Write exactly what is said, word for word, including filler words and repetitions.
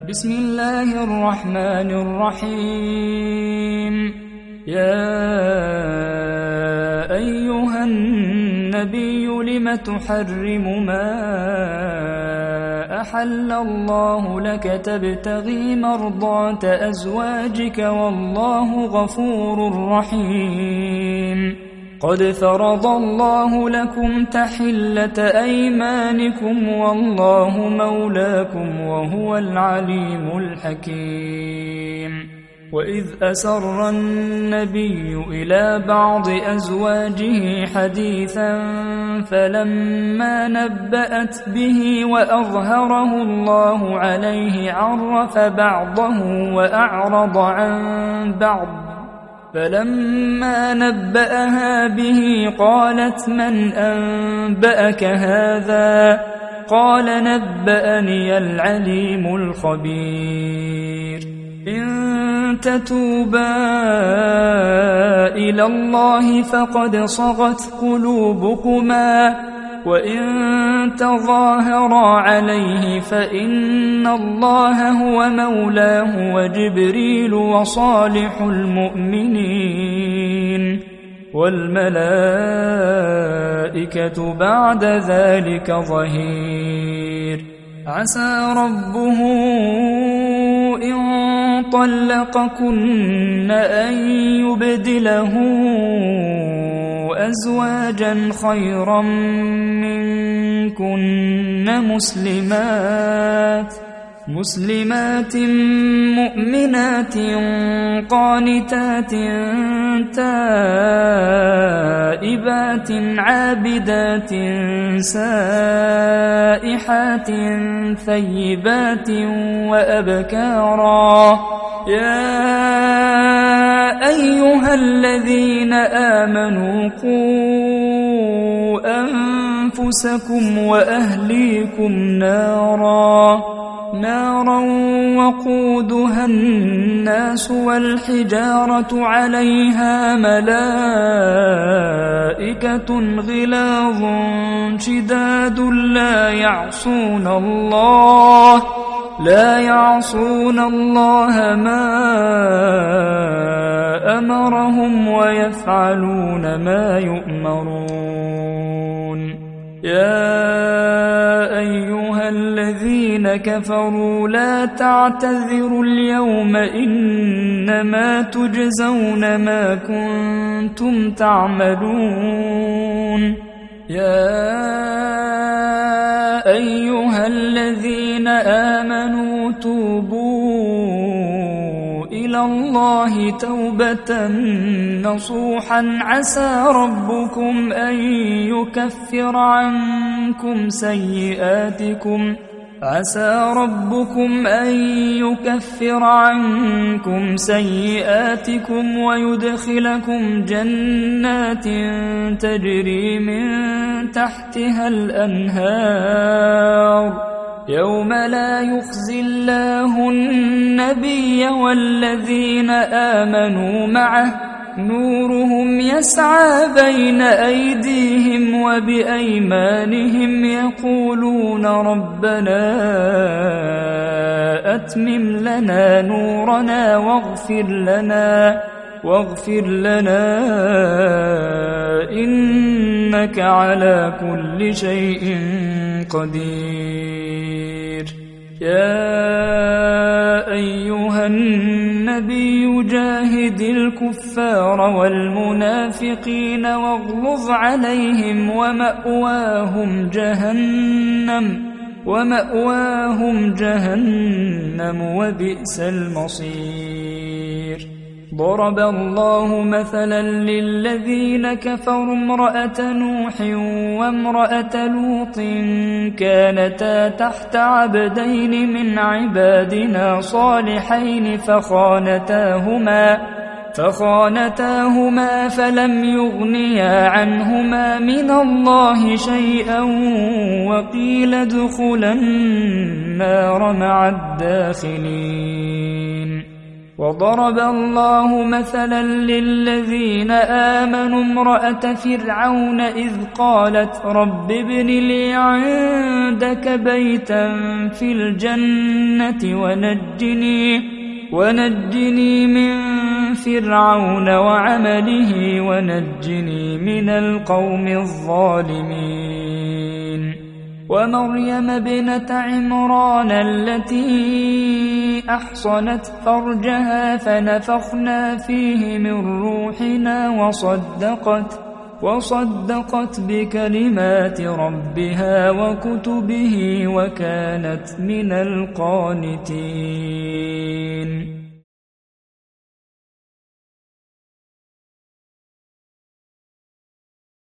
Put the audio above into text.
بسم الله الرحمن الرحيم. يا أيها النبي لم تحرم ما أحل الله لك تبتغي مرضات أزواجك والله غفور رحيم. قد فرض الله لكم تحلة أيمانكم والله مولاكم وهو العليم الحكيم. وإذ أسر النبي إلى بعض أزواجه حديثا فلما نبأت به وأظهره الله عليه عرف بعضه وأعرض عن بعض، فلما نبأها به قالت من أنبأك هذا؟ قال نبأني العليم الخبير. إن تتوبا إلى الله فقد صغت قلوبكما وإن تظاهرا عليه فإن الله هو مولاه وجبريل وصالح المؤمنين والملائكة بعد ذلك ظهير. عسى ربه إن طلقكن أن يبدله أزواجا خيرا منكن مسلمات مسلمات مؤمنات قانتات تائبات عابدات سائحات ثيبات وأبكارا. يا أيها الذين آمنوا قوا أنفسكم وأهليكم نارا نارا وقودها الناس والحجارة عليها ملائكة غلاظ شداد لا يعصون الله لا يعصون الله ما أمرهم ويفعلون ما يؤمرون. يا أيها الذين كفروا لا تعتذروا اليوم إنما تجزون ما كنتم تعملون. يا أيها الذين آمنوا توبوا إلى الله توبة نصوحا عسى ربكم أن يكفر عنكم سيئاتكم عسى ربكم أن يكفر عنكم سيئاتكم ويدخلكم جنات تجري من تحتها الأنهار يوم لا يخزي الله النبي والذين آمنوا معه نورهم يسعى بين أيديهم وبأيمانهم يقولون ربنا أتمم لنا نورنا واغفر لنا واغفر لنا إنك على كل شيء قدير. يا أيها النبي جاهد الكفار والمنافقين واغلظ عليهم ومأواهم جهنم ومأواهم جهنم وبئس المصير. ضرب الله مثلا للذين كفروا امرأة نوح وامرأة لوط كانتا تحت عبدين من عبادنا صالحين فخانتاهما فخانتاهما فلم يغنيا عنهما من الله شيئا وقيل ادخلا النار مع الداخلين. وضرب الله مثلا للذين آمنوا امرأة فرعون إذ قالت رب ابن لي عندك بيتا في الجنة ونجني, ونجني من فرعون وعمله ونجني من القوم الظالمين. ومريم ابنة عمران التي أحصنت فرجها فنفخنا فيه من روحنا وصدقت, وصدقت بكلمات ربها وكتبه وكانت من القانتين.